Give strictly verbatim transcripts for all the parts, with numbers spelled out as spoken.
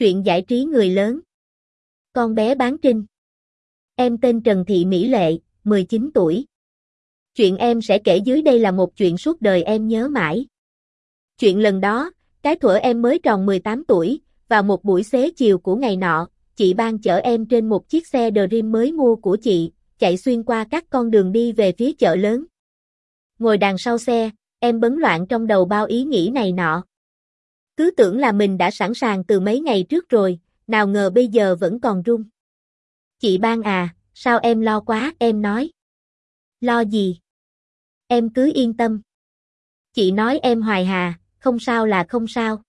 Truyện giải trí người lớn. Con bé bán trinh. Em tên Trần Thị Mỹ Lệ, mười chín tuổi. Chuyện em sẽ kể dưới đây là một chuyện suốt đời em nhớ mãi. Chuyện lần đó, cái thuở em mới tròn mười tám tuổi, vào một buổi xế chiều của ngày nọ, chị Ban chở em trên một chiếc xe Dream mới mua của chị, chạy xuyên qua các con đường đi về phía chợ lớn. Ngồi đằng sau xe, em bấn loạn trong đầu bao ý nghĩ này nọ. Cứ tưởng là mình đã sẵn sàng từ mấy ngày trước rồi, nào ngờ bây giờ vẫn còn run. Chị Ban à, sao em lo quá, em nói. Lo gì? Em cứ yên tâm. Chị nói em hoài hà, không sao là không sao.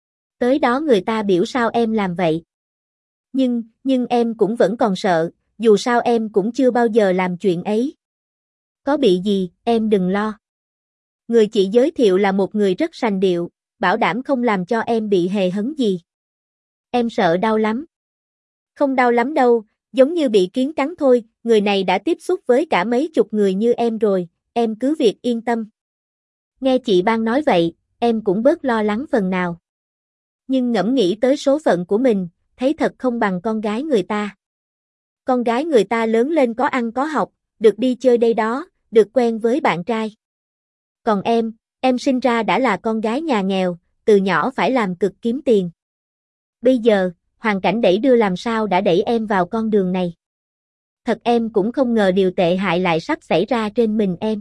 Tới đó người ta biểu sao em làm vậy. Nhưng, nhưng em cũng vẫn còn sợ, dù sao em cũng chưa bao giờ làm chuyện ấy. Có bị gì, em đừng lo. Người chị giới thiệu là một người rất sành điệu, bảo đảm không làm cho em bị hề hấn gì. Em sợ đau lắm. Không đau lắm đâu, giống như bị kiến cắn thôi, người này đã tiếp xúc với cả mấy chục người như em rồi, em cứ việc yên tâm. Nghe chị Ban nói vậy, em cũng bớt lo lắng phần nào. Nhưng ngẫm nghĩ tới số phận của mình, thấy thật không bằng con gái người ta. Con gái người ta lớn lên có ăn có học, được đi chơi đây đó, được quen với bạn trai. Còn em, em sinh ra đã là con gái nhà nghèo, từ nhỏ phải làm cực kiếm tiền. Bây giờ, hoàn cảnh đẩy đưa làm sao đã đẩy em vào con đường này. Thật em cũng không ngờ điều tệ hại lại sắp xảy ra trên mình em.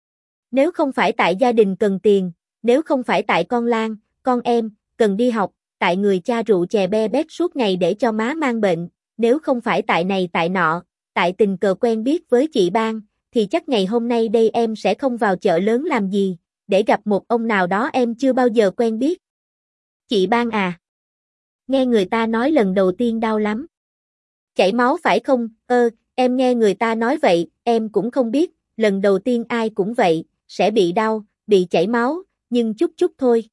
Nếu không phải tại gia đình cần tiền, nếu không phải tại con Lan, con em, cần đi học, tại người cha rượu chè be bét suốt ngày để cho má mang bệnh, nếu không phải tại này tại nọ, tại tình cờ quen biết với chị Ban, thì chắc ngày hôm nay đây em sẽ không vào chợ lớn làm gì, để gặp một ông nào đó em chưa bao giờ quen biết. Chị Ban à. Nghe người ta nói lần đầu tiên đau lắm. Chảy máu phải không? Ơ, em nghe người ta nói vậy, em cũng không biết, lần đầu tiên ai cũng vậy, sẽ bị đau, bị chảy máu, nhưng chút chút thôi.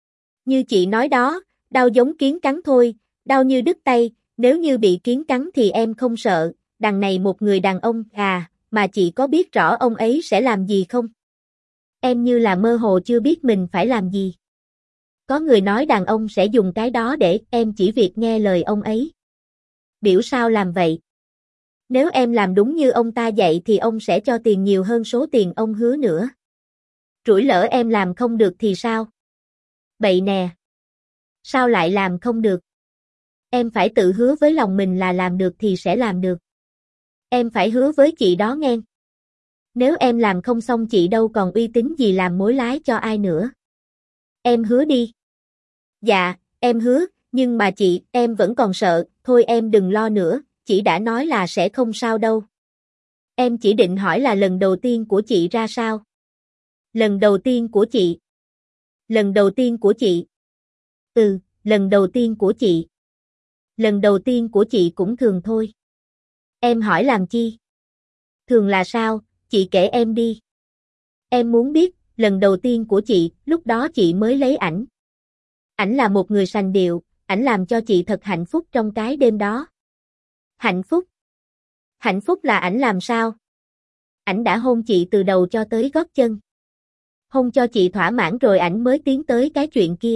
Như chị nói đó, đau giống kiến cắn thôi, đau như đứt tay, nếu như bị kiến cắn thì em không sợ, đằng này một người đàn ông, à, mà chị có biết rõ ông ấy sẽ làm gì không? Em như là mơ hồ chưa biết mình phải làm gì. Có người nói đàn ông sẽ dùng cái đó để em chỉ việc nghe lời ông ấy. Biểu sao làm vậy? Nếu em làm đúng như ông ta dạy thì ông sẽ cho tiền nhiều hơn số tiền ông hứa nữa. Rủi lỡ em làm không được thì sao? Bậy nè. Sao lại làm không được? Em phải tự hứa với lòng mình là làm được thì sẽ làm được. Em phải hứa với chị đó nghe. Nếu em làm không xong chị đâu còn uy tín gì làm mối lái cho ai nữa. Em hứa đi. Dạ, em hứa, nhưng mà chị, em vẫn còn sợ, thôi em đừng lo nữa, chị đã nói là sẽ không sao đâu. Em chỉ định hỏi là lần đầu tiên của chị ra sao? Lần đầu tiên của chị. Lần đầu tiên của chị. Ừ, lần đầu tiên của chị. Lần đầu tiên của chị cũng thường thôi. Em hỏi làm chi? Thường là sao, chị kể em đi. Em muốn biết, lần đầu tiên của chị, lúc đó chị mới lấy ảnh. Ảnh là một người sành điệu, ảnh làm cho chị thật hạnh phúc trong cái đêm đó. Hạnh phúc? Hạnh phúc là ảnh làm sao? Ảnh đã hôn chị từ đầu cho tới gót chân. Hôn cho chị thỏa mãn rồi ảnh mới tiến tới cái chuyện kia.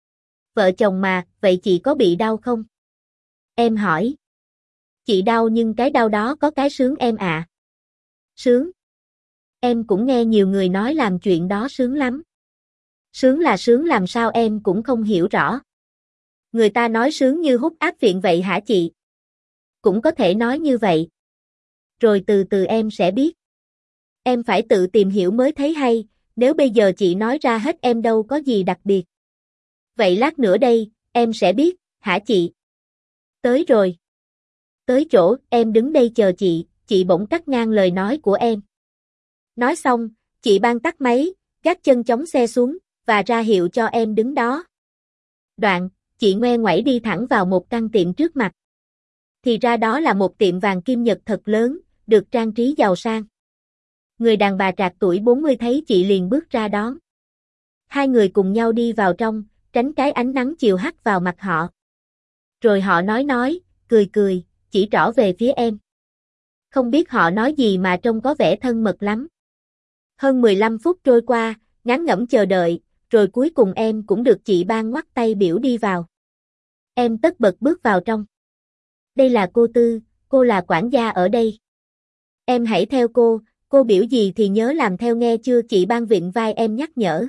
Vợ chồng mà, vậy chị có bị đau không? Em hỏi. Chị đau nhưng cái đau đó có cái sướng em ạ. À. Sướng? Em cũng nghe nhiều người nói làm chuyện đó sướng lắm. Sướng là sướng làm sao em cũng không hiểu rõ. Người ta nói sướng như hút áp viện vậy hả chị? Cũng có thể nói như vậy. Rồi từ từ em sẽ biết. Em phải tự tìm hiểu mới thấy hay, nếu bây giờ chị nói ra hết em đâu có gì đặc biệt. Vậy lát nữa đây, em sẽ biết, hả chị? Tới rồi. Tới chỗ, em đứng đây chờ chị, chị bỗng cắt ngang lời nói của em. Nói xong, chị Ban tắt máy, gác chân chống xe xuống, và ra hiệu cho em đứng đó. Đoạn, chị ngoe ngoẩy đi thẳng vào một căn tiệm trước mặt. Thì ra đó là một tiệm vàng kim nhật thật lớn, được trang trí giàu sang. Người đàn bà trạc tuổi bốn mươi thấy chị liền bước ra đón. Hai người cùng nhau đi vào trong, tránh cái ánh nắng chiều hắt vào mặt họ. Rồi họ nói nói, cười cười, chỉ trỏ về phía em. Không biết họ nói gì mà trông có vẻ thân mật lắm. Hơn mười lăm phút trôi qua, ngán ngẩm chờ đợi, rồi cuối cùng em cũng được chị Ban ngoắt tay biểu đi vào. Em tất bật bước vào trong. Đây là cô Tư, cô là quản gia ở đây. Em hãy theo cô, cô biểu gì thì nhớ làm theo nghe chưa, chị Ban vịn vai em nhắc nhở.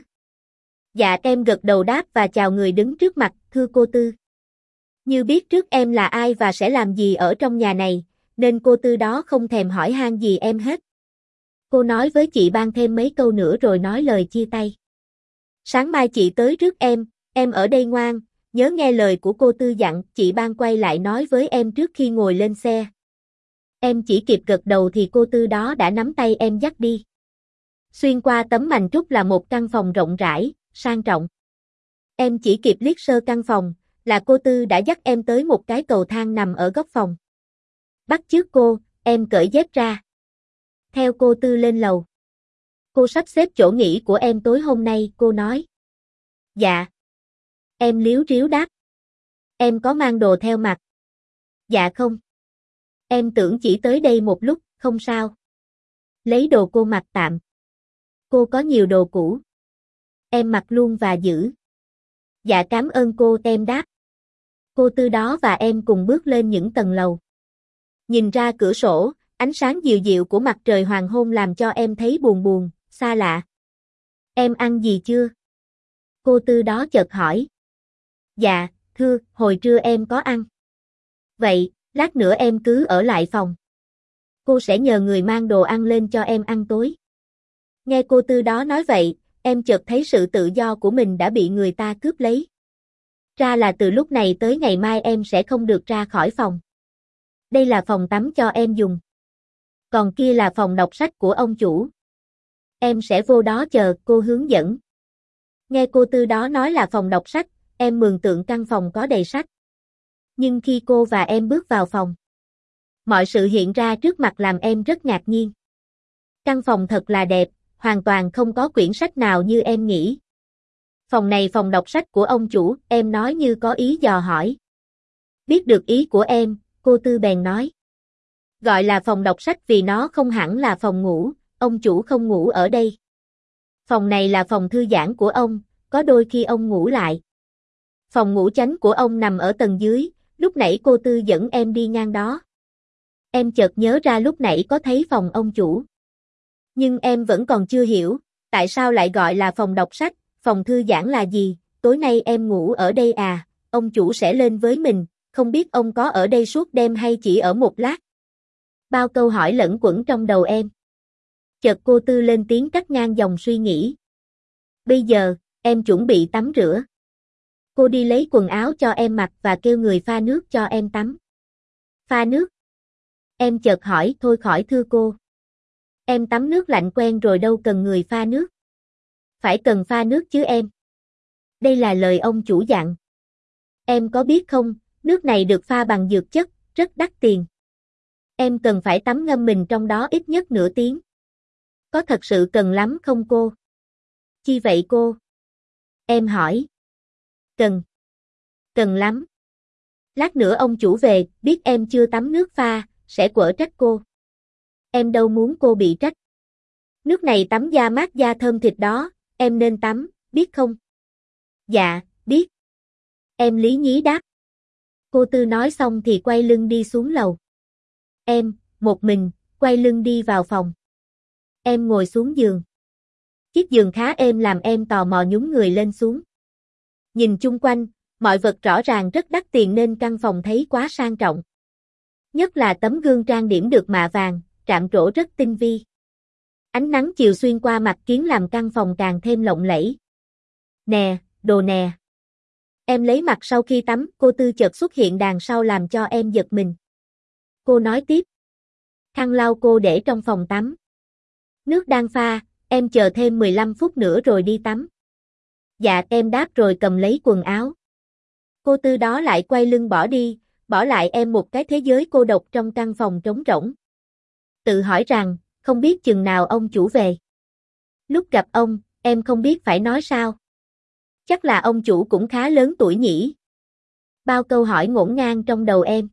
Dạ em gật đầu đáp và chào người đứng trước mặt, thưa cô Tư. Như biết trước em là ai và sẽ làm gì ở trong nhà này, nên cô Tư đó không thèm hỏi han gì em hết. Cô nói với chị Ban thêm mấy câu nữa rồi nói lời chia tay. Sáng mai chị tới rước em, em ở đây ngoan, nhớ nghe lời của cô Tư dặn, chị Ban quay lại nói với em trước khi ngồi lên xe. Em chỉ kịp gật đầu thì cô Tư đó đã nắm tay em dắt đi. Xuyên qua tấm mành trúc là một căn phòng rộng rãi, sang trọng. Em chỉ kịp liếc sơ căn phòng, là cô Tư đã dắt em tới một cái cầu thang nằm ở góc phòng. Bắt chước cô, em cởi dép ra. Theo cô Tư lên lầu. Cô sắp xếp chỗ nghỉ của em tối hôm nay, cô nói. Dạ. Em líu ríu đáp. Em có mang đồ theo mặc. Dạ không. Em tưởng chỉ tới đây một lúc, không sao. Lấy đồ cô mặc tạm. Cô có nhiều đồ cũ. Em mặc luôn và giữ. Dạ cảm ơn cô, em đáp. Cô Tư đó và em cùng bước lên những tầng lầu. Nhìn ra cửa sổ, ánh sáng dịu dịu của mặt trời hoàng hôn làm cho em thấy buồn buồn, xa lạ. Em ăn gì chưa? Cô Tư đó chợt hỏi. Dạ, thưa, hồi trưa em có ăn. Vậy, lát nữa em cứ ở lại phòng. Cô sẽ nhờ người mang đồ ăn lên cho em ăn tối. Nghe cô Tư đó nói vậy, em chợt thấy sự tự do của mình đã bị người ta cướp lấy. Ra là từ lúc này tới ngày mai em sẽ không được ra khỏi phòng. Đây là phòng tắm cho em dùng. Còn kia là phòng đọc sách của ông chủ. Em sẽ vô đó chờ, cô hướng dẫn. Nghe cô Tư đó nói là phòng đọc sách, em mường tượng căn phòng có đầy sách. Nhưng khi cô và em bước vào phòng, mọi sự hiện ra trước mặt làm em rất ngạc nhiên. Căn phòng thật là đẹp, hoàn toàn không có quyển sách nào như em nghĩ. Phòng này phòng đọc sách của ông chủ, em nói như có ý dò hỏi. Biết được ý của em, cô Tư bèn nói. Gọi là phòng đọc sách vì nó không hẳn là phòng ngủ, ông chủ không ngủ ở đây. Phòng này là phòng thư giãn của ông, có đôi khi ông ngủ lại. Phòng ngủ chánh của ông nằm ở tầng dưới, lúc nãy cô Tư dẫn em đi ngang đó. Em chợt nhớ ra lúc nãy có thấy phòng ông chủ. Nhưng em vẫn còn chưa hiểu, tại sao lại gọi là phòng đọc sách, phòng thư giãn là gì, tối nay em ngủ ở đây à, ông chủ sẽ lên với mình, không biết ông có ở đây suốt đêm hay chỉ ở một lát. Bao câu hỏi lẫn quẩn trong đầu em. Chợt cô Tư lên tiếng cắt ngang dòng suy nghĩ. Bây giờ, em chuẩn bị tắm rửa. Cô đi lấy quần áo cho em mặc và kêu người pha nước cho em tắm. Pha nước? Em chợt hỏi, thôi khỏi thưa cô. Em tắm nước lạnh quen rồi đâu cần người pha nước. Phải cần pha nước chứ em. Đây là lời ông chủ dặn. Em có biết không, nước này được pha bằng dược chất, rất đắt tiền. Em cần phải tắm ngâm mình trong đó ít nhất nửa tiếng. Có thật sự cần lắm không cô? Chi vậy cô? Em hỏi. Cần. Cần lắm. Lát nữa ông chủ về, biết em chưa tắm nước pha, sẽ quở trách cô. Em đâu muốn cô bị trách. Nước này tắm da mát da thơm thịt đó, em nên tắm, biết không? Dạ, biết. Em lý nhí đáp. Cô Tư nói xong thì quay lưng đi xuống lầu. Em, một mình, quay lưng đi vào phòng. Em ngồi xuống giường. Chiếc giường khá êm làm em tò mò nhún người lên xuống. Nhìn chung quanh, mọi vật rõ ràng rất đắt tiền nên căn phòng thấy quá sang trọng. Nhất là tấm gương trang điểm được mạ vàng, rạng rỡ rất tinh vi. Ánh nắng chiều xuyên qua mặt kiến làm căn phòng càng thêm lộng lẫy. Nè, đồ nè. Em lấy mặt sau khi tắm, cô Tư chợt xuất hiện đằng sau làm cho em giật mình. Cô nói tiếp. Khăn lau cô để trong phòng tắm. Nước đang pha, em chờ thêm mười lăm phút nữa rồi đi tắm. Dạ em đáp rồi cầm lấy quần áo. Cô Tư đó lại quay lưng bỏ đi, bỏ lại em một cái thế giới cô độc trong căn phòng trống rỗng. Tự hỏi rằng, không biết chừng nào ông chủ về. Lúc gặp ông, em không biết phải nói sao. Chắc là ông chủ cũng khá lớn tuổi nhỉ. Bao câu hỏi ngổn ngang trong đầu em.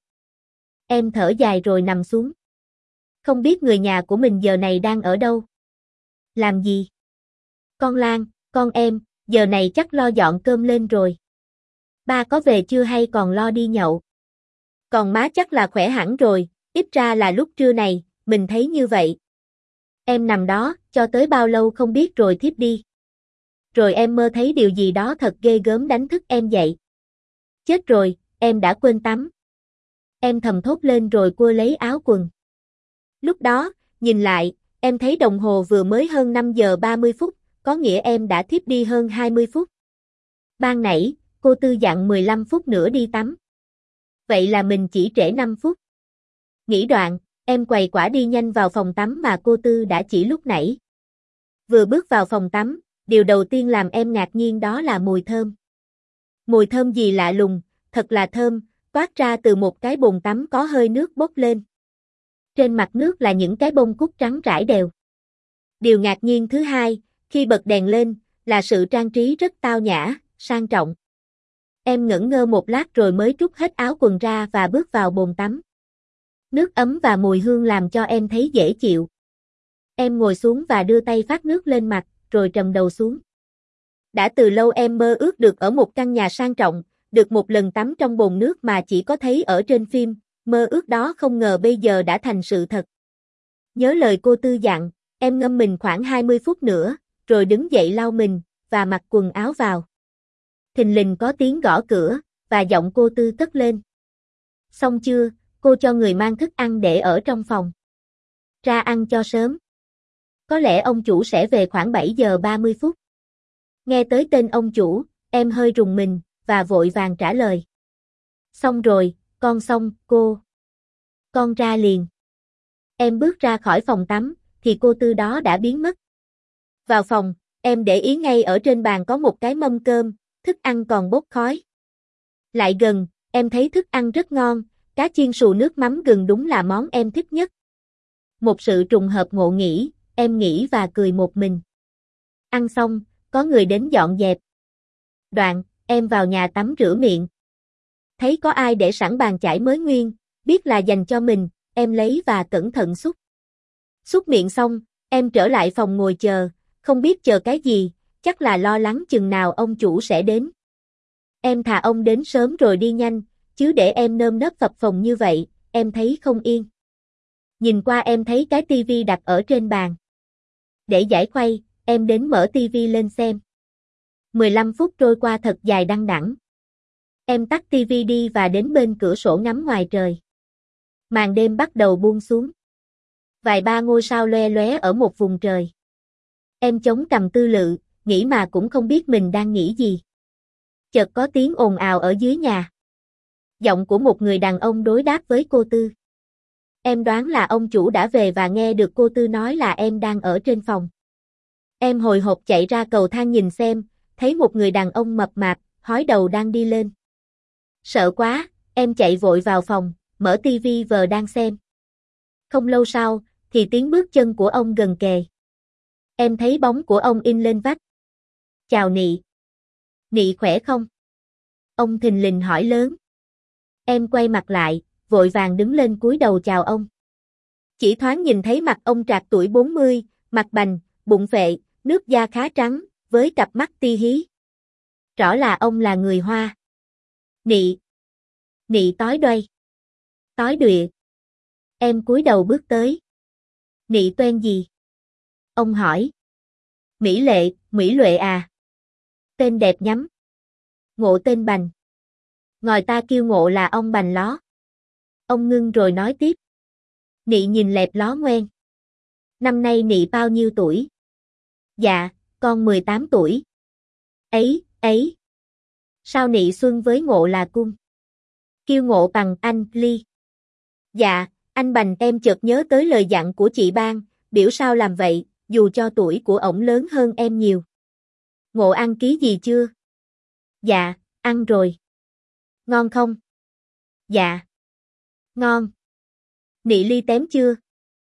Em thở dài rồi nằm xuống. Không biết người nhà của mình giờ này đang ở đâu. Làm gì? Con Lan, con em, giờ này chắc lo dọn cơm lên rồi. Ba có về chưa hay còn lo đi nhậu? Còn má chắc là khỏe hẳn rồi, ít ra là lúc trưa này, mình thấy như vậy. Em nằm đó, cho tới bao lâu không biết rồi thiếp đi. Rồi em mơ thấy điều gì đó thật ghê gớm đánh thức em dậy. Chết rồi, em đã quên tắm. Em thầm thốt lên rồi cua lấy áo quần. Lúc đó, nhìn lại, em thấy đồng hồ vừa mới hơn năm giờ ba mươi phút, có nghĩa em đã thiếp đi hơn hai mươi phút. Ban nãy, cô Tư dặn mười lăm phút nữa đi tắm. Vậy là mình chỉ trễ năm phút. Nghĩ đoạn, em quầy quả đi nhanh vào phòng tắm mà cô Tư đã chỉ lúc nãy. Vừa bước vào phòng tắm, điều đầu tiên làm em ngạc nhiên đó là mùi thơm. Mùi thơm gì lạ lùng, thật là thơm, toát ra từ một cái bồn tắm có hơi nước bốc lên. Trên mặt nước là những cái bông cúc trắng trải đều. Điều ngạc nhiên thứ hai, khi bật đèn lên, là sự trang trí rất tao nhã, sang trọng. Em ngẩn ngơ một lát rồi mới trút hết áo quần ra và bước vào bồn tắm. Nước ấm và mùi hương làm cho em thấy dễ chịu. Em ngồi xuống và đưa tay phát nước lên mặt, rồi trầm đầu xuống. Đã từ lâu em mơ ước được ở một căn nhà sang trọng, được một lần tắm trong bồn nước mà chỉ có thấy ở trên phim, mơ ước đó không ngờ bây giờ đã thành sự thật. Nhớ lời cô Tư dặn, em ngâm mình khoảng hai mươi phút nữa, rồi đứng dậy lau mình, và mặc quần áo vào. Thình lình có tiếng gõ cửa, và giọng cô Tư cất lên. Xong chưa, cô cho người mang thức ăn để ở trong phòng. Ra ăn cho sớm. Có lẽ ông chủ sẽ về khoảng bảy giờ ba mươi phút. Nghe tới tên ông chủ, em hơi rùng mình, và vội vàng trả lời. Xong rồi, con xong, cô. Con ra liền. Em bước ra khỏi phòng tắm, thì cô Tư đó đã biến mất. Vào phòng, em để ý ngay ở trên bàn có một cái mâm cơm, thức ăn còn bốc khói. Lại gần, em thấy thức ăn rất ngon, cá chiên xù nước mắm gừng đúng là món em thích nhất. Một sự trùng hợp ngộ nghĩ, em nghĩ và cười một mình. Ăn xong, có người đến dọn dẹp. Đoạn, em vào nhà tắm rửa miệng. Thấy có ai để sẵn bàn chải mới nguyên, biết là dành cho mình, em lấy và cẩn thận xúc. Xúc miệng xong, em trở lại phòng ngồi chờ, không biết chờ cái gì, chắc là lo lắng chừng nào ông chủ sẽ đến. Em thà ông đến sớm rồi đi nhanh, chứ để em nơm nớp phập phồng như vậy, em thấy không yên. Nhìn qua em thấy cái tivi đặt ở trên bàn. Để giải khuây, em đến mở tivi lên xem. mười lăm phút trôi qua thật dài đăng đẳng. Em tắt tivi đi và đến bên cửa sổ ngắm ngoài trời. Màn đêm bắt đầu buông xuống. Vài ba ngôi sao loe lóe ở một vùng trời. Em chống cằm tư lự, nghĩ mà cũng không biết mình đang nghĩ gì. Chợt có tiếng ồn ào ở dưới nhà. Giọng của một người đàn ông đối đáp với cô Tư. Em đoán là ông chủ đã về và nghe được cô Tư nói là em đang ở trên phòng. Em hồi hộp chạy ra cầu thang nhìn xem, thấy một người đàn ông mập mạp, hói đầu đang đi lên. Sợ quá, em chạy vội vào phòng, mở tivi vờ đang xem. Không lâu sau, thì tiếng bước chân của ông gần kề. Em thấy bóng của ông in lên vách. Chào Nị. Nị khỏe không? Ông thình lình hỏi lớn. Em quay mặt lại, vội vàng đứng lên cúi đầu chào ông. Chỉ thoáng nhìn thấy mặt ông trạc tuổi bốn mươi, mặt bành, bụng phệ, nước da khá trắng, với cặp mắt ti hí. Rõ là ông là người Hoa. Nị. Nị tói đoay. Tói đụyệt. Em cúi đầu bước tới. Nị tên gì? Ông hỏi. Mỹ Lệ, Mỹ Lệ à. Tên đẹp nhắm. Ngộ tên Bành. Ngòi ta kêu Ngộ là ông Bành ló. Ông ngưng rồi nói tiếp. Nị nhìn lẹp ló ngoen. Năm nay Nị bao nhiêu tuổi? Dạ, con mười tám tuổi. Ấy, ấy. Sao Nị xuân với Ngộ là cung? Kêu Ngộ bằng anh, Ly. Dạ, anh Bành em chợt nhớ tới lời dặn của chị Ban, biểu sao làm vậy, dù cho tuổi của ổng lớn hơn em nhiều. Ngộ ăn ký gì chưa? Dạ, ăn rồi. Ngon không? Dạ. Ngon. Nị ly tém chưa?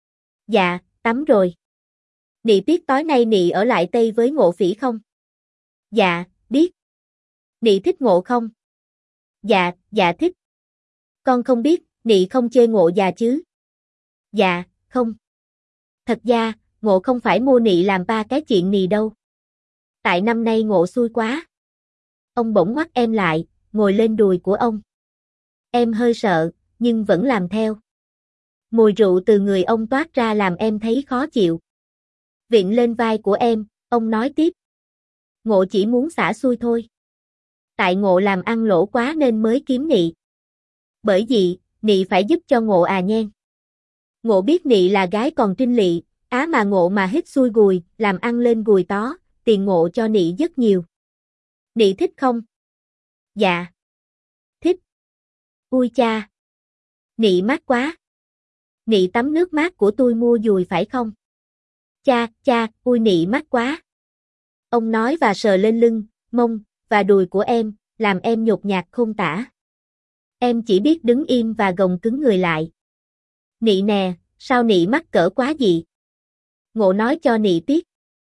Dạ, tắm rồi. Nị biết tối nay Nị ở lại Tây với Ngộ Phỉ không? Dạ, biết. Nị thích Ngộ không? Dạ, dạ thích. Con không biết, Nị không chê Ngộ già chứ? Dạ, không. Thật ra, Ngộ không phải mua Nị làm ba cái chuyện Nị đâu. Tại năm nay Ngộ xui quá. Ông bỗng ngoắt em lại, ngồi lên đùi của ông. Em hơi sợ, nhưng vẫn làm theo. Mùi rượu từ người ông toát ra làm em thấy khó chịu. Viện lên vai của em, ông nói tiếp. Ngộ chỉ muốn xả xui thôi. Tại Ngộ làm ăn lỗ quá nên mới kiếm Nị. Bởi vì, Nị phải giúp cho Ngộ à nhen. Ngộ biết Nị là gái còn trinh lị, á mà Ngộ mà hít xui gùi, làm ăn lên gùi tó, tiền Ngộ cho Nị rất nhiều. Nị thích không? Dạ. Thích. Ui cha. Nị mát quá. Nị tắm nước mát của tôi mua dùi phải không? Cha, cha, ui Nị mát quá. Ông nói và sờ lên lưng, mông, và đùi của em, làm em nhột nhạt không tả. Em chỉ biết đứng im và gồng cứng người lại. Nị nè, sao Nị mắc cỡ quá gì? Ngộ nói cho Nị biết.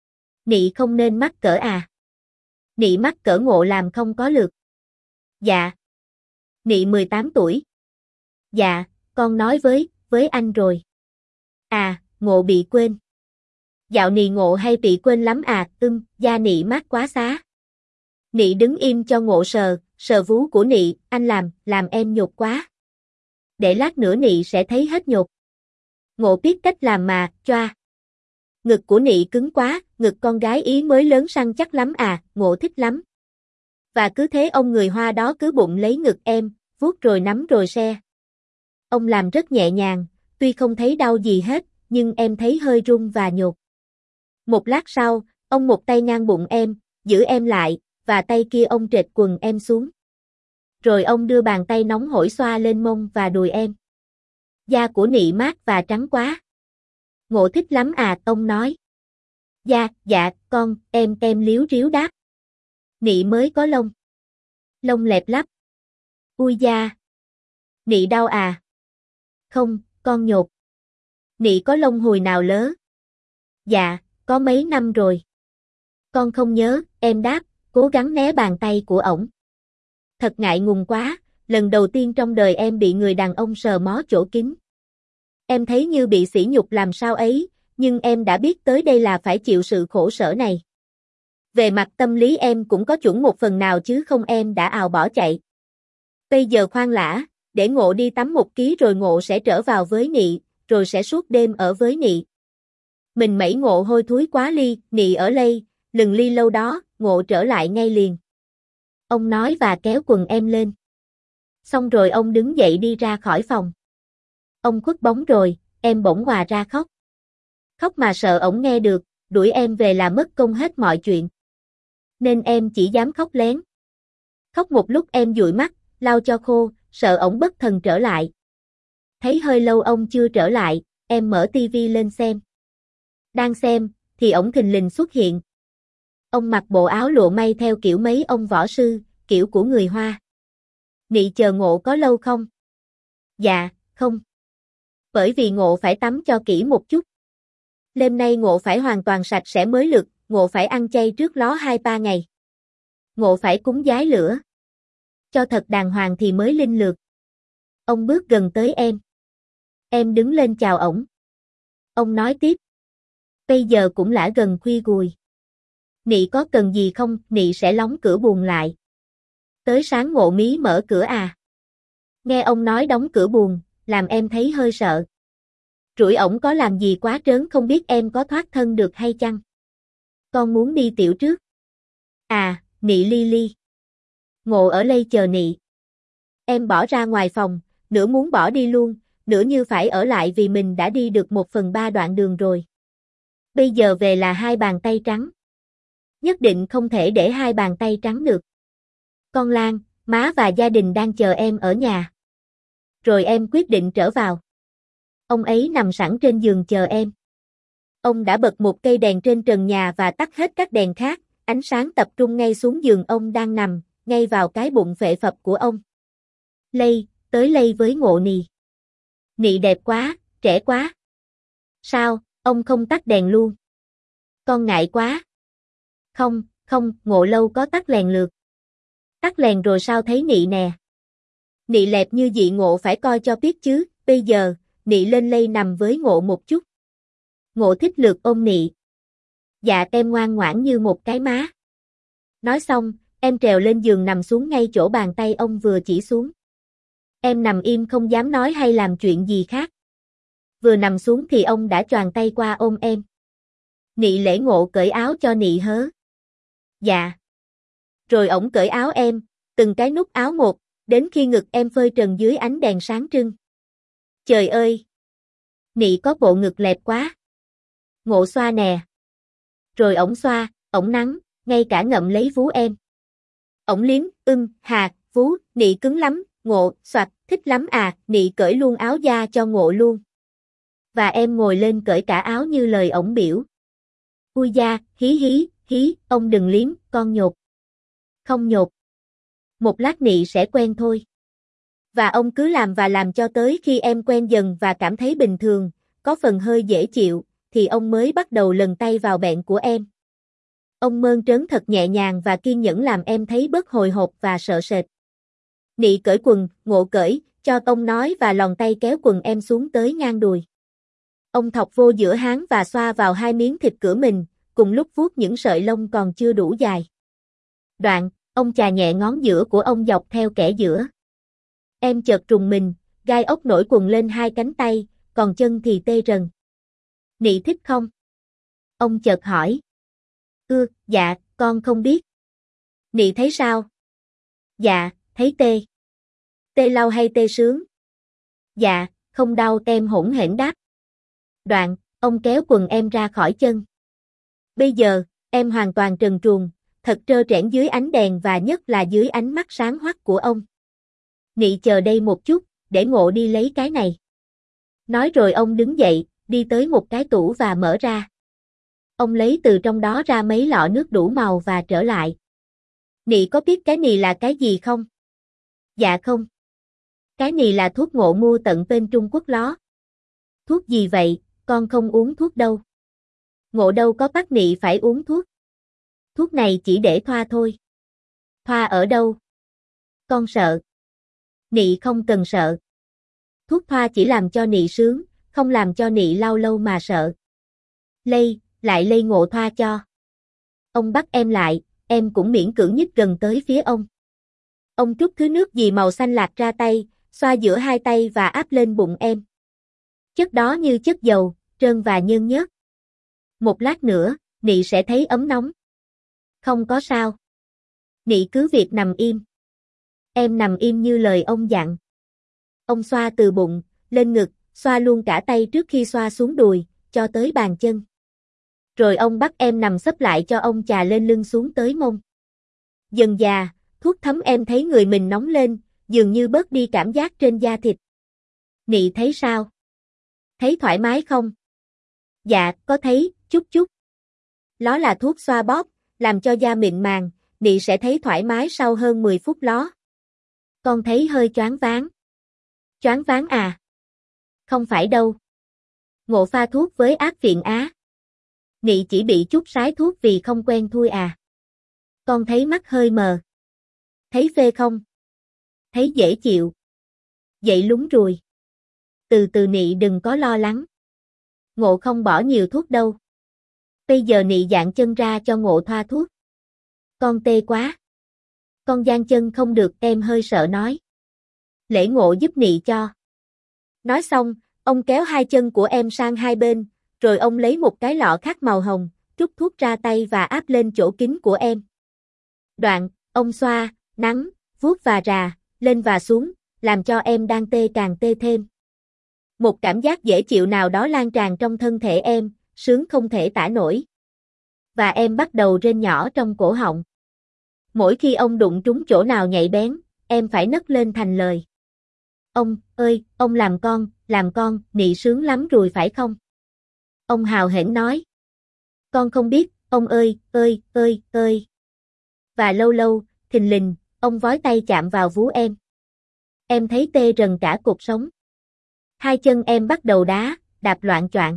Nị không nên mắc cỡ à? Nị mắc cỡ Ngộ làm không có lượt. Dạ. Nị mười tám tuổi. Dạ, con nói với, với anh rồi. À, Ngộ bị quên. Dạo nì Ngộ hay bị quên lắm à, ưm, da Nị mát quá xá. Nị đứng im cho Ngộ sờ, sờ vú của Nị, anh làm, làm em nhột quá. Để lát nữa Nị sẽ thấy hết nhột. Ngộ biết cách làm mà, choa. Ngực của Nị cứng quá, ngực con gái Ý mới lớn săn chắc lắm à, Ngộ thích lắm. Và cứ thế ông người Hoa đó cứ bụng lấy ngực em, vuốt rồi nắm rồi se. Ông làm rất nhẹ nhàng, tuy không thấy đau gì hết, nhưng em thấy hơi run và nhột. Một lát sau, ông một tay ngang bụng em, giữ em lại, và tay kia ông trệt quần em xuống. Rồi ông đưa bàn tay nóng hổi xoa lên mông và đùi em. Da của Nị mát và trắng quá. Ngộ thích lắm à, ông nói. Da, dạ, con, em, em líu ríu đáp. Nị mới có lông. Lông lẹp lắp. Ui da. Nị đau à? Không, con nhột. Nị có lông hồi nào lớ? Dạ, có mấy năm rồi. Con không nhớ, em đáp, cố gắng né bàn tay của ổng. Thật ngại ngùng quá, lần đầu tiên trong đời em bị người đàn ông sờ mó chỗ kín. Em thấy như bị sỉ nhục làm sao ấy, nhưng em đã biết tới đây là phải chịu sự khổ sở này. Về mặt tâm lý em cũng có chuẩn một phần nào chứ không em đã ào bỏ chạy. Bây giờ khoan lã, để Ngộ đi tắm một ký rồi Ngộ sẽ trở vào với Nị, rồi sẽ suốt đêm ở với Nị. Mình mẩy Ngộ hôi thối quá ly, Nị ở lây, lừng ly lâu đó, Ngộ trở lại ngay liền. Ông nói và kéo quần em lên. Xong rồi ông đứng dậy đi ra khỏi phòng. Ông khuất bóng rồi, em bỗng hòa ra khóc. Khóc mà sợ ổng nghe được, đuổi em về là mất công hết mọi chuyện. Nên em chỉ dám khóc lén. Khóc một lúc em dụi mắt, lau cho khô, sợ ổng bất thần trở lại. Thấy hơi lâu ông chưa trở lại, em mở tivi lên xem. Đang xem, thì ổng thình lình xuất hiện. Ông mặc bộ áo lụa may theo kiểu mấy ông võ sư, kiểu của người Hoa. Nị chờ Ngộ có lâu không? Dạ, không. Bởi vì Ngộ phải tắm cho kỹ một chút. Đêm nay Ngộ phải hoàn toàn sạch sẽ mới lực, Ngộ phải ăn chay trước ló hai ba ngày. Ngộ phải cúng giái lửa. Cho thật đàng hoàng thì mới linh lược. Ông bước gần tới em. Em đứng lên chào ổng. Ông nói tiếp. Bây giờ cũng đã gần khuya gùi. Nị có cần gì không, Nị sẽ lóng cửa buồng lại. Tới sáng Ngộ mí mở cửa à. Nghe ông nói đóng cửa buồng, làm em thấy hơi sợ. Rủi ổng có làm gì quá trớn không biết em có thoát thân được hay chăng? Con muốn đi tiểu trước. À, Nị li li. Ngộ ở đây chờ Nị. Em bỏ ra ngoài phòng, nửa muốn bỏ đi luôn, nửa như phải ở lại vì mình đã đi được một phần ba đoạn đường rồi. Bây giờ về là hai bàn tay trắng. Nhất định không thể để hai bàn tay trắng được. Con Lan, má và gia đình đang chờ em ở nhà. Rồi em quyết định trở vào. Ông ấy nằm sẵn trên giường chờ em. Ông đã bật một cây đèn trên trần nhà và tắt hết các đèn khác, ánh sáng tập trung ngay xuống giường ông đang nằm, ngay vào cái bụng phệ phập của ông. Lây, tới lây với Ngộ Nị. Nị đẹp quá, trẻ quá. Sao, ông không tắt đèn luôn? Con ngại quá. Không, không, Ngộ lâu có tắt đèn lượt. Tắt đèn rồi sao thấy Nị nè. Nị lẹp như dị Ngộ phải coi cho biết chứ, bây giờ, Nị lên lây nằm với Ngộ một chút. Ngộ thích lượt ôm Nị. Dạ em ngoan ngoãn như một cái má. Nói xong, Em trèo lên giường nằm xuống ngay chỗ bàn tay ông vừa chỉ xuống. Em nằm im không dám nói hay làm chuyện gì khác. Vừa nằm xuống thì ông đã choàng tay qua ôm em. Nị Lễ Ngộ cởi áo cho nị hớ. Dạ. Rồi ổng cởi áo em, từng cái nút áo một, đến khi ngực em phơi trần dưới ánh đèn sáng trưng. Trời ơi! Nị có bộ ngực lẹp quá. Ngộ xoa nè. Rồi ổng xoa, ổng nắn, ngay cả ngậm lấy vú em. Ổng liếm, ưng, hạt, vú, nị cứng lắm, Ngộ, soạt, thích lắm à, nị cởi luôn áo da cho Ngộ luôn. Và em ngồi lên cởi cả áo như lời ổng biểu. Ui da, hí hí, hí, ông đừng liếm, con nhột. Không nhột. Một lát nị sẽ quen thôi. Và ông cứ làm và làm cho tới khi em quen dần và cảm thấy bình thường, có phần hơi dễ chịu, thì ông mới bắt đầu lần tay vào bẹn của em. Ông mơn trớn thật nhẹ nhàng và kiên nhẫn làm em thấy bớt hồi hộp và sợ sệt. Nị cởi quần, Ngộ cởi, cho ông nói và lòn tay kéo quần em xuống tới ngang đùi. Ông thọc vô giữa háng và xoa vào hai miếng thịt cửa mình, cùng lúc vuốt những sợi lông còn chưa đủ dài. Đoạn, ông chà nhẹ ngón giữa của ông dọc theo kẽ giữa. Em chợt rùng mình, gai ốc nổi quần lên hai cánh tay, còn chân thì tê rần. Nị thích không? Ông chợt hỏi. Ư, dạ, con không biết. Nị thấy sao? Dạ, thấy tê. Tê lau hay tê sướng? Dạ, không đau, em hỗn hển đáp. Đoạn, ông kéo quần em ra khỏi chân. Bây giờ, em hoàn toàn trần truồng, thật trơ trẽn dưới ánh đèn và nhất là dưới ánh mắt sáng hoắt của ông. Nị chờ đây một chút, để Ngộ đi lấy cái này. Nói rồi ông đứng dậy, đi tới một cái tủ và mở ra. Ông lấy từ trong đó ra mấy lọ nước đủ màu và trở lại. Nị có biết cái này là cái gì không? Dạ không. Cái này là thuốc Ngộ mua tận bên Trung Quốc ló. Thuốc gì vậy, con không uống thuốc đâu. Ngộ đâu có bắt nị phải uống thuốc. Thuốc này chỉ để thoa thôi. Thoa ở đâu? Con sợ. Nị không cần sợ. Thuốc thoa chỉ làm cho nị sướng, không làm cho nị lau lâu mà sợ. Lây, lại lây Ngộ thoa cho. Ông bắt em lại, em cũng miễn cưỡng nhích gần tới phía ông. Ông trút thứ nước gì màu xanh lạc ra tay, xoa giữa hai tay và áp lên bụng em. Chất đó như chất dầu, trơn và nhơn nhớt. Một lát nữa, nị sẽ thấy ấm nóng. Không có sao. Nị cứ việc nằm im. Em nằm im như lời ông dặn. Ông xoa từ bụng, lên ngực, xoa luôn cả tay trước khi xoa xuống đùi, cho tới bàn chân. Rồi ông bắt em nằm xấp lại cho ông chà lên lưng xuống tới mông. Dần dà, thuốc thấm em thấy người mình nóng lên, dường như bớt đi cảm giác trên da thịt. Nị thấy sao? Thấy thoải mái không? Dạ, có thấy, chút chút. Ló là thuốc xoa bóp, làm cho da mịn màng, nị sẽ thấy thoải mái sau hơn mười phút ló. Con thấy hơi choáng váng. Choáng váng à? Không phải đâu. Ngộ pha thuốc với ác phiện á. Nị chỉ bị chút sái thuốc vì không quen thôi à. Con thấy mắt hơi mờ. Thấy phê không? Thấy dễ chịu. Vậy lúng rồi. Từ từ nị đừng có lo lắng. Ngộ không bỏ nhiều thuốc đâu. Bây giờ nị dạn chân ra cho Ngộ thoa thuốc. Con tê quá. Con dang chân không được, em hơi sợ nói. Lễ Ngộ giúp nị cho. Nói xong, ông kéo hai chân của em sang hai bên, rồi ông lấy một cái lọ khác màu hồng, trút thuốc ra tay và áp lên chỗ kín của em. Đoạn, ông xoa, nắn, vuốt và rà, lên và xuống, làm cho em đang tê càng tê thêm. Một cảm giác dễ chịu nào đó lan tràn trong thân thể em, sướng không thể tả nổi. Và em bắt đầu rên nhỏ trong cổ họng. Mỗi khi ông đụng trúng chỗ nào nhạy bén, em phải nấc lên thành lời. Ông, ơi, ông làm con, làm con, nị sướng lắm rồi phải không? Ông hào hển nói. Con không biết, ông ơi, ơi, ơi, ơi. Và lâu lâu, thình lình, ông vói tay chạm vào vú em. Em thấy tê rần cả cột sống. Hai chân em bắt đầu đá, đạp loạn choạng.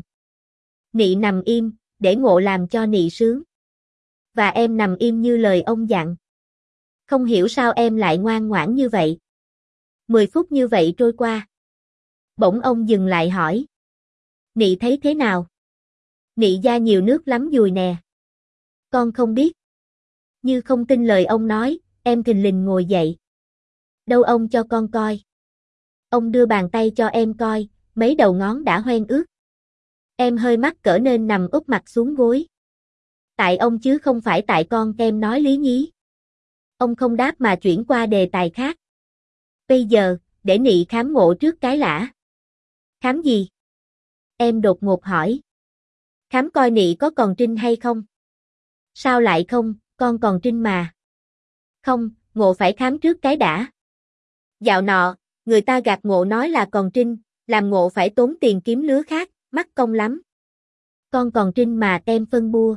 Nị nằm im, để Ngộ làm cho nị sướng. Và em nằm im như lời ông dặn. Không hiểu sao em lại ngoan ngoãn như vậy. Mười phút như vậy trôi qua. Bỗng ông dừng lại hỏi. Nị thấy thế nào? Nị da nhiều nước lắm dùi nè. Con không biết. Như không tin lời ông nói, em thình lình ngồi dậy. Đâu ông cho con coi. Ông đưa bàn tay cho em coi, mấy đầu ngón đã hoen ướt. Em hơi mắc cỡ nên nằm úp mặt xuống gối. Tại ông chứ không phải tại con, em nói lý nhí. Ông không đáp mà chuyển qua đề tài khác. Bây giờ, để Nị khám Ngộ trước cái lã. Khám gì? Em đột ngột hỏi. Khám coi Nị có còn trinh hay không? Sao lại không, con còn trinh mà. Không, Ngộ phải khám trước cái đã. Dạo nọ, người ta gạt Ngộ nói là còn trinh, làm Ngộ phải tốn tiền kiếm lứa khác, mắc công lắm. Con còn trinh mà, em phân bua.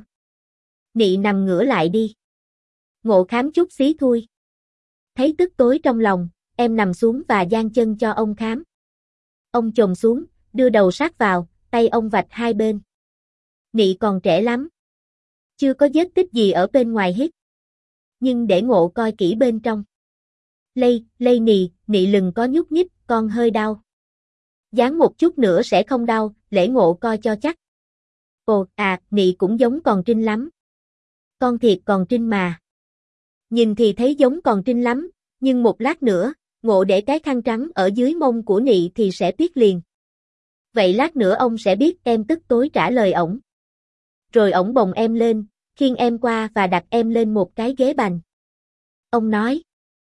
Nị nằm ngửa lại đi. Ngộ khám chút xí thôi. Thấy tức tối trong lòng, em nằm xuống và dang chân cho ông khám. Ông chồm xuống, đưa đầu sát vào, tay ông vạch hai bên. Nị còn trẻ lắm. Chưa có vết tích gì ở bên ngoài hết. Nhưng để Ngộ coi kỹ bên trong. Lây, lây Nị, Nị lừng có nhúc nhích, con hơi đau. Dán một chút nữa sẽ không đau, để Ngộ coi cho chắc. Ồ, à, Nị cũng giống còn trinh lắm. Con thiệt còn trinh mà. Nhìn thì thấy giống còn trinh lắm, nhưng một lát nữa, Ngộ để cái khăn trắng ở dưới mông của Nị thì sẽ biết liền. Vậy lát nữa ông sẽ biết, em tức tối trả lời ổng. Rồi ổng bồng em lên, khiêng em qua và đặt em lên một cái ghế bành. Ông nói.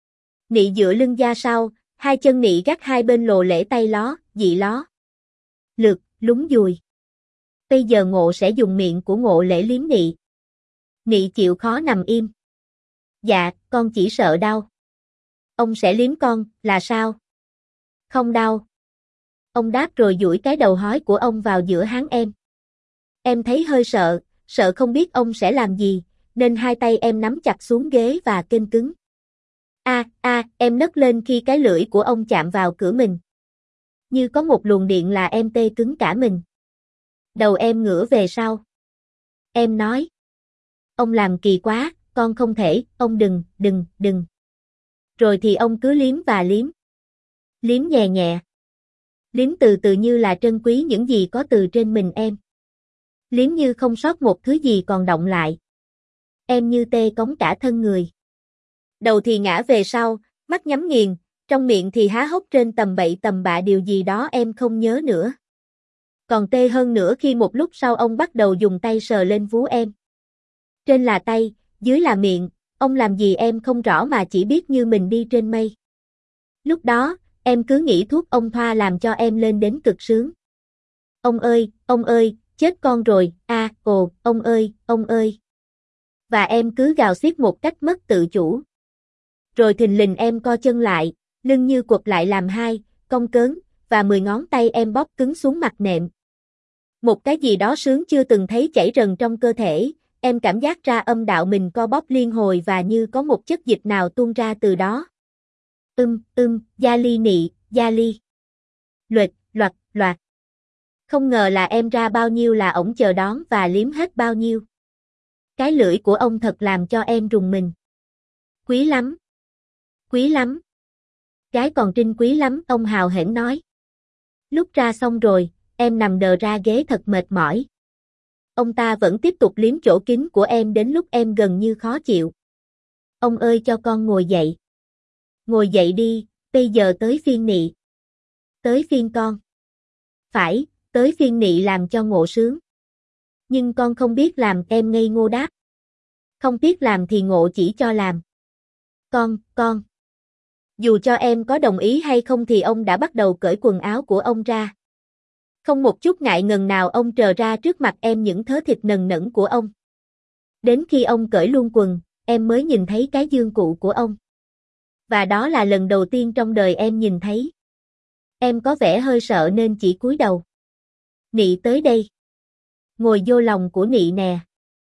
Nị dựa lưng ra sau, hai chân Nị gác hai bên lồ lễ tay ló, dị ló. Lượt, lúng dùi. Bây giờ Ngộ sẽ dùng miệng của Ngộ lễ liếm Nị. Nị chịu khó nằm im. Dạ, con chỉ sợ đau. Ông sẽ liếm con, là sao? Không đau. Ông đáp rồi duỗi cái đầu hói của ông vào giữa háng em. Em thấy hơi sợ, sợ không biết ông sẽ làm gì, nên hai tay em nắm chặt xuống ghế và kênh cứng. A, a, em nấc lên khi cái lưỡi của ông chạm vào cửa mình. Như có một luồng điện là em tê cứng cả mình. Đầu em ngửa về sau. Em nói. Ông làm kỳ quá, con không thể, ông đừng, đừng, đừng. Rồi thì ông cứ liếm và liếm. Liếm nhẹ nhẹ. Liếm từ từ như là trân quý những gì có từ trên mình em. Liếm như không sót một thứ gì còn động lại. Em như tê cống cả thân người. Đầu thì ngã về sau, mắt nhắm nghiền, trong miệng thì há hốc trên tầm bậy tầm bạ điều gì đó em không nhớ nữa. Còn tê hơn nữa khi một lúc sau ông bắt đầu dùng tay sờ lên vú em. Trên là tay, dưới là miệng, ông làm gì em không rõ mà chỉ biết như mình đi trên mây. Lúc đó, em cứ nghĩ thuốc ông thoa làm cho em lên đến cực sướng. Ông ơi, ông ơi, chết con rồi, a, à, ồ, ông ơi, ông ơi. Và em cứ gào xiết một cách mất tự chủ. Rồi thình lình em co chân lại, lưng như quật lại làm hai, cong cớn, và mười ngón tay em bóp cứng xuống mặt nệm. Một cái gì đó sướng chưa từng thấy chảy rần trong cơ thể, em cảm giác ra âm đạo mình co bóp liên hồi và như có một chất dịch nào tuôn ra từ đó. Ưm, ưm, da ly nị, da ly. Luệt, loạt, loạt. Không ngờ là em ra bao nhiêu là ổng chờ đón và liếm hết bao nhiêu. Cái lưỡi của ông thật làm cho em rùng mình. Quý lắm. Quý lắm. Gái còn trinh quý lắm, ông hào hển nói. Lúc ra xong rồi, em nằm đờ ra ghế thật mệt mỏi. Ông ta vẫn tiếp tục liếm chỗ kín của em đến lúc em gần như khó chịu. Ông ơi cho con ngồi dậy. Ngồi dậy đi, bây giờ tới phiên Nị. Tới phiên con. Phải, tới phiên Nị làm cho Ngộ sướng. Nhưng con không biết làm, em ngây ngô đáp. Không biết làm thì Ngộ chỉ cho làm. Con, con. Dù cho em có đồng ý hay không thì ông đã bắt đầu cởi quần áo của ông ra. Không một chút ngại ngần nào ông trờ ra trước mặt em những thớ thịt nần nẫn của ông. Đến khi ông cởi luôn quần, em mới nhìn thấy cái dương cụ của ông. Và đó là lần đầu tiên trong đời em nhìn thấy. Em có vẻ hơi sợ nên chỉ cúi đầu. Nị tới đây. Ngồi vô lòng của Nị nè.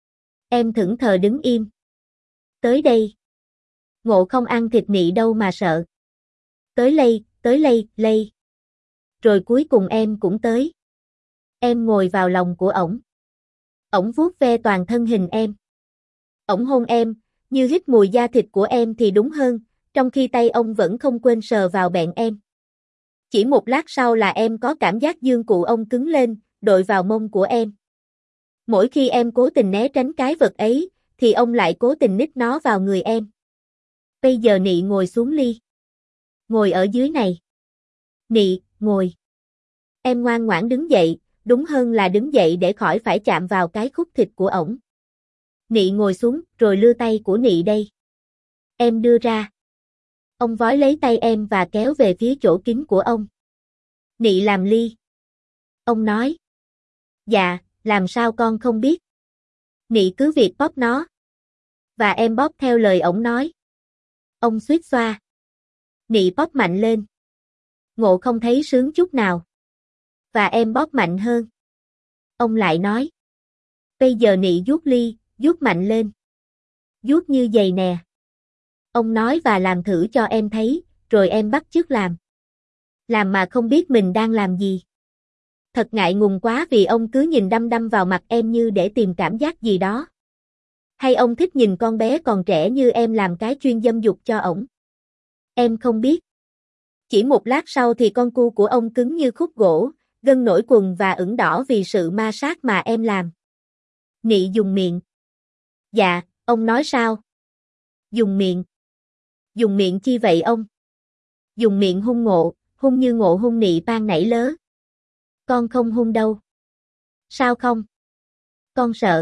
Em thẫn thờ đứng im. Tới đây. Ngộ không ăn thịt Nị đâu mà sợ. Tới lây, tới lây, lây. Rồi cuối cùng em cũng tới. Em ngồi vào lòng của ổng. Ổng vuốt ve toàn thân hình em. Ổng hôn em, như hít mùi da thịt của em thì đúng hơn, trong khi tay ông vẫn không quên sờ vào bẹn em. Chỉ một lát sau là em có cảm giác dương cụ ông cứng lên, đội vào mông của em. Mỗi khi em cố tình né tránh cái vật ấy, thì ông lại cố tình ních nó vào người em. Bây giờ Nị ngồi xuống Ly. Ngồi ở dưới này. Nị, ngồi. Em ngoan ngoãn đứng dậy, đúng hơn là đứng dậy để khỏi phải chạm vào cái khúc thịt của ổng. Nị ngồi xuống, rồi lưa tay của Nị đây. Em đưa ra. Ông vói lấy tay em và kéo về phía chỗ kín của ông. Nị làm Ly. Ông nói. Dạ, làm sao con không biết. Nị cứ việc bóp nó. Và em bóp theo lời ổng nói. Ông suýt xoa. Nị bóp mạnh lên. Ngộ không thấy sướng chút nào. Và em bóp mạnh hơn. Ông lại nói. Bây giờ Nị vuốt Ly, vuốt mạnh lên. Vuốt như vậy nè. Ông nói và làm thử cho em thấy, rồi em bắt chước làm. Làm mà không biết mình đang làm gì. Thật ngại ngùng quá vì ông cứ nhìn đăm đăm vào mặt em như để tìm cảm giác gì đó. Hay ông thích nhìn con bé còn trẻ như em làm cái chuyên dâm dục cho ổng? Em không biết. Chỉ một lát sau thì con cu của ông cứng như khúc gỗ, gân nổi quần và ửng đỏ vì sự ma sát mà em làm. Nị dùng miệng. Dạ, ông nói sao? Dùng miệng. Dùng miệng chi vậy ông? Dùng miệng hung Ngộ, hung như Ngộ hung Nị ban nãy lớ. Con không hung đâu. Sao không? Con sợ.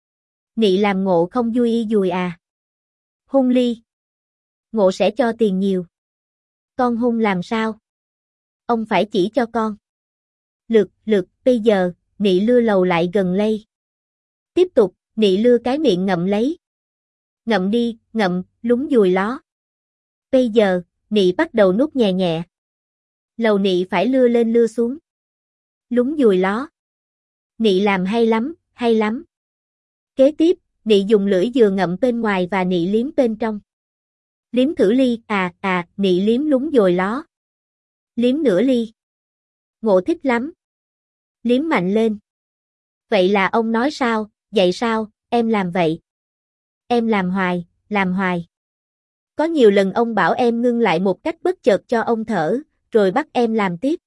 Nị làm Ngộ không vui y dùi à? Hung Ly. Ngộ sẽ cho tiền nhiều. Con hung làm sao? Ông phải chỉ cho con. Lược, lược, bây giờ, Nị lưa lầu lại gần lây. Tiếp tục, Nị lưa cái miệng ngậm lấy. Ngậm đi, ngậm, lúng dùi ló. Bây giờ, Nị bắt đầu nút nhẹ nhẹ. Lầu Nị phải lưa lên lưa xuống. Lúng dùi ló. Nị làm hay lắm, hay lắm. Kế tiếp, Nị dùng lưỡi dừa ngậm bên ngoài và Nị liếm bên trong. Liếm thử Ly, à, à, Nị liếm lúng dùi ló. Liếm nửa Ly. Ngộ thích lắm. Liếm mạnh lên. Vậy là ông nói sao, vậy sao, em làm vậy. Em làm hoài, làm hoài. Có nhiều lần ông bảo em ngưng lại một cách bất chợt cho ông thở, rồi bắt em làm tiếp.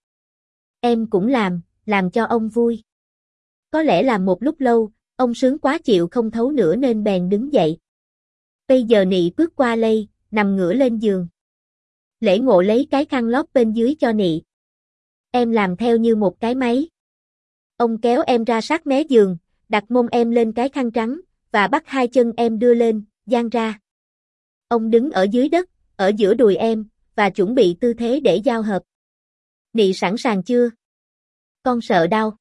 Em cũng làm, làm cho ông vui. Có lẽ làm một lúc lâu, ông sướng quá chịu không thấu nữa nên bèn đứng dậy. Bây giờ Nị bước qua lây, nằm ngửa lên giường. Lễ Ngộ lấy cái khăn lót bên dưới cho Nị. Em làm theo như một cái máy. Ông kéo em ra sát mé giường, đặt mông em lên cái khăn trắng, và bắt hai chân em đưa lên, dang ra. Ông đứng ở dưới đất, ở giữa đùi em, và chuẩn bị tư thế để giao hợp. Nị sẵn sàng chưa? Con sợ đau.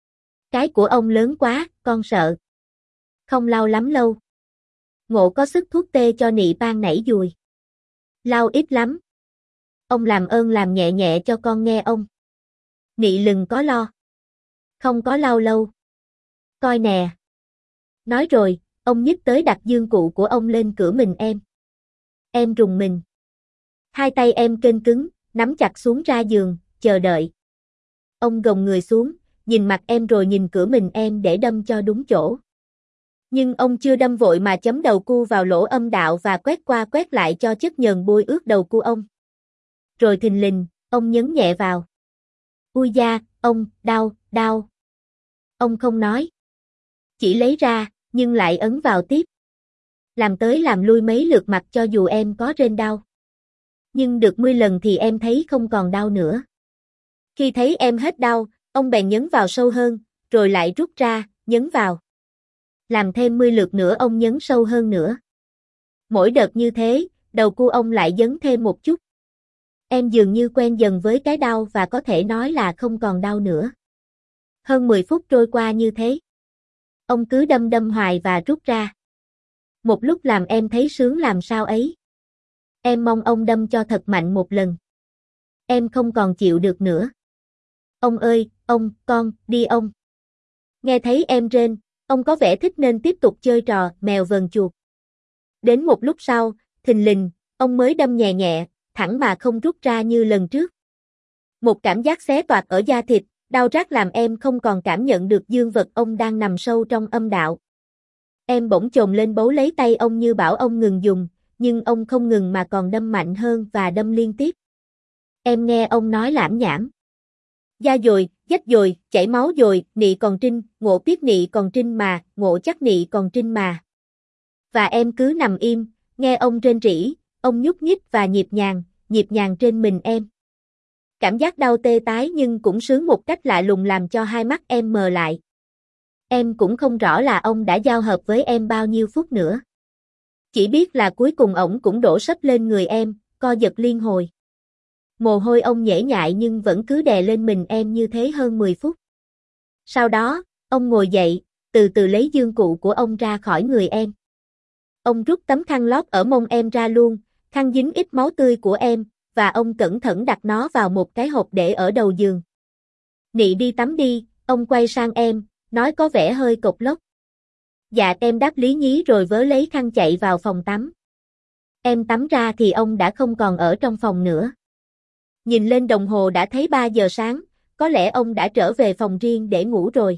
Cái của ông lớn quá, con sợ. Không lau lắm lâu. Ngộ có sức thuốc tê cho Nị ban nãy dùi. Lau ít lắm. Ông làm ơn làm nhẹ nhẹ cho con nghe ông. Nị lừng có lo. Không có lau lâu. Coi nè. Nói rồi, ông nhích tới đặt dương cụ của ông lên cửa mình em. Em rùng mình. Hai tay em kênh cứng, nắm chặt xuống ra giường, chờ đợi. Ông gồng người xuống, nhìn mặt em rồi nhìn cửa mình em để đâm cho đúng chỗ. Nhưng ông chưa đâm vội mà chấm đầu cu vào lỗ âm đạo và quét qua quét lại cho chất nhờn bôi ướt đầu cu ông. Rồi thình lình, ông nhấn nhẹ vào. Ui da, ông, đau, đau. Ông không nói. Chỉ lấy ra, nhưng lại ấn vào tiếp. Làm tới làm lui mấy lượt mặt cho dù em có rên đau. Nhưng được mười lần thì em thấy không còn đau nữa. Khi thấy em hết đau, ông bèn nhấn vào sâu hơn, rồi lại rút ra, nhấn vào. Làm thêm mười lượt nữa ông nhấn sâu hơn nữa. Mỗi đợt như thế, đầu cu ông lại dấn thêm một chút. Em dường như quen dần với cái đau và có thể nói là không còn đau nữa. Hơn mười phút trôi qua như thế. Ông cứ đâm đâm hoài và rút ra. Một lúc làm em thấy sướng làm sao ấy. Em mong ông đâm cho thật mạnh một lần. Em không còn chịu được nữa. Ông ơi, ông, con, đi ông. Nghe thấy em rên, ông có vẻ thích nên tiếp tục chơi trò mèo vờn chuột. Đến một lúc sau, thình lình, ông mới đâm nhẹ nhẹ, thẳng mà không rút ra như lần trước. Một cảm giác xé toạc ở da thịt, đau rát làm em không còn cảm nhận được dương vật ông đang nằm sâu trong âm đạo. Em bỗng chồm lên bấu lấy tay ông như bảo ông ngừng dùng, nhưng ông không ngừng mà còn đâm mạnh hơn và đâm liên tiếp. Em nghe ông nói lảm nhảm. Da dồi, dách dồi, chảy máu dồi, Nị còn trinh, Ngộ biết Nị còn trinh mà, Ngộ chắc Nị còn trinh mà. Và em cứ nằm im, nghe ông rên rỉ, ông nhúc nhích và nhịp nhàng, nhịp nhàng trên mình em. Cảm giác đau tê tái nhưng cũng sướng một cách lạ lùng làm cho hai mắt em mờ lại. Em cũng không rõ là ông đã giao hợp với em bao nhiêu phút nữa. Chỉ biết là cuối cùng ổng cũng đổ sấp lên người em, co giật liên hồi. Mồ hôi ông nhễ nhại nhưng vẫn cứ đè lên mình em như thế hơn mười phút. Sau đó, ông ngồi dậy, từ từ lấy dương cụ của ông ra khỏi người em. Ông rút tấm khăn lót ở mông em ra luôn, khăn dính ít máu tươi của em, và ông cẩn thận đặt nó vào một cái hộp để ở đầu giường. Nị đi tắm đi, ông quay sang em, nói có vẻ hơi cộc lốc. Dạ em đáp lý nhí rồi vớ lấy khăn chạy vào phòng tắm. Em tắm ra thì ông đã không còn ở trong phòng nữa. Nhìn lên đồng hồ đã thấy ba giờ sáng, có lẽ ông đã trở về phòng riêng để ngủ rồi.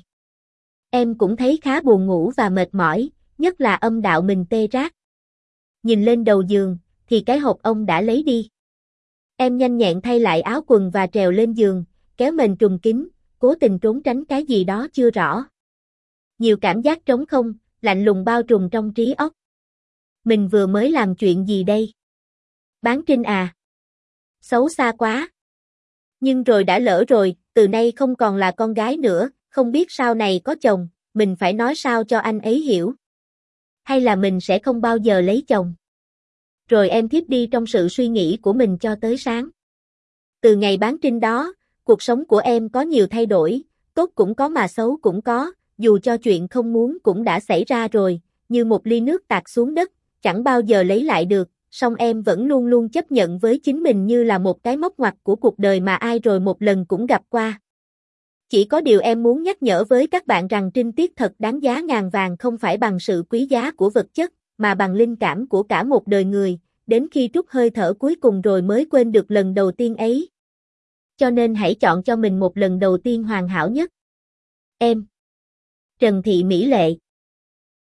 Em cũng thấy khá buồn ngủ và mệt mỏi, nhất là âm đạo mình tê rát. Nhìn lên đầu giường, thì cái hộp ông đã lấy đi. Em nhanh nhẹn thay lại áo quần và trèo lên giường, kéo mền trùm kín, cố tình trốn tránh cái gì đó chưa rõ. Nhiều cảm giác trống không, lạnh lùng bao trùm trong trí óc. Mình vừa mới làm chuyện gì đây? Bán Trinh à? Xấu xa quá. Nhưng rồi đã lỡ rồi, từ nay không còn là con gái nữa, không biết sau này có chồng, mình phải nói sao cho anh ấy hiểu. Hay là mình sẽ không bao giờ lấy chồng. Rồi em thiếp đi trong sự suy nghĩ của mình cho tới sáng. Từ ngày Bán Trinh đó, cuộc sống của em có nhiều thay đổi, tốt cũng có mà xấu cũng có, dù cho chuyện không muốn cũng đã xảy ra rồi, như một ly nước tạt xuống đất, chẳng bao giờ lấy lại được, song em vẫn luôn luôn chấp nhận với chính mình như là một cái mốc ngoặt của cuộc đời mà ai rồi một lần cũng gặp qua. Chỉ có điều em muốn nhắc nhở với các bạn rằng trinh tiết thật đáng giá ngàn vàng không phải bằng sự quý giá của vật chất, mà bằng linh cảm của cả một đời người, đến khi trút hơi thở cuối cùng rồi mới quên được lần đầu tiên ấy. Cho nên hãy chọn cho mình một lần đầu tiên hoàn hảo nhất. Em. Trần Thị Mỹ Lệ.